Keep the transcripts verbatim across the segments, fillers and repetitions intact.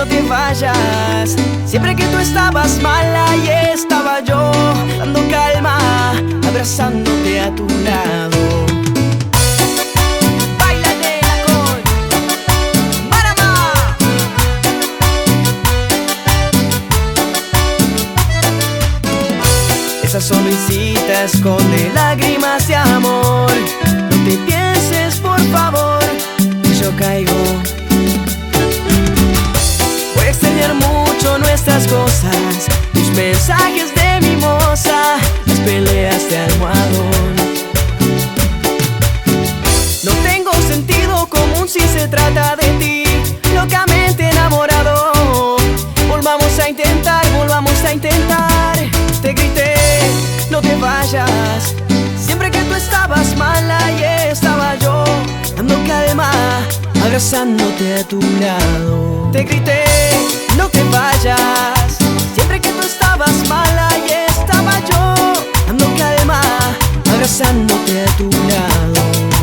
no te vayas. Siempre que tú estabas mala y estaba yo dando calma, abrazándote a tu lado. Esa sonrisita esconde lágrimas de amor. No te pienses, por favor, que yo caigo. Voy a extrañar mucho nuestras cosas, tus mensajes de mimosa, las peleas de almohadón. No tengo sentido común si se trata de ti, locamente enamorado. Volvamos a intentar, volvamos a intentar. Te grité, no te vayas. Siempre que tú estabas mala y estaba yo dando calma, abrazándote a tu lado. Te grité, no te vayas. Siempre que tú estabas mala y estaba yo dando calma, abrazándote a tu lado.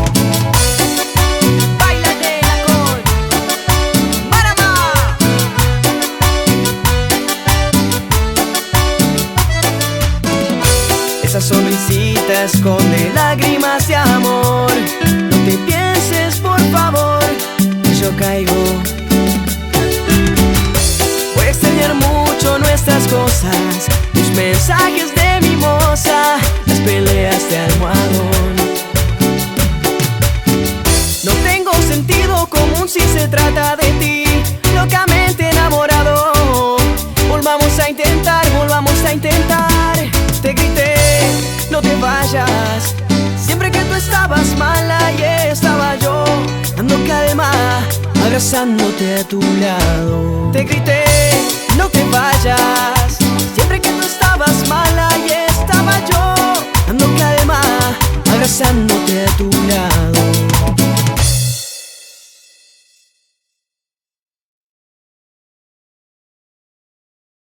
Esa sonrisita esconde lágrimas de amor. No te pienses, por favor, que yo caigo. Voy a extrañar mucho nuestras cosas, tus mensajes de mimosa, las peleas de almohadón. No tengo sentido común si se trata de ti, locamente enamorado. Volvamos a intentar, volvamos a intentar. Te grité, no te vayas. Siempre que tú estabas mala y estaba yo dando calma, abrazándote a tu lado. Te grité, no te vayas.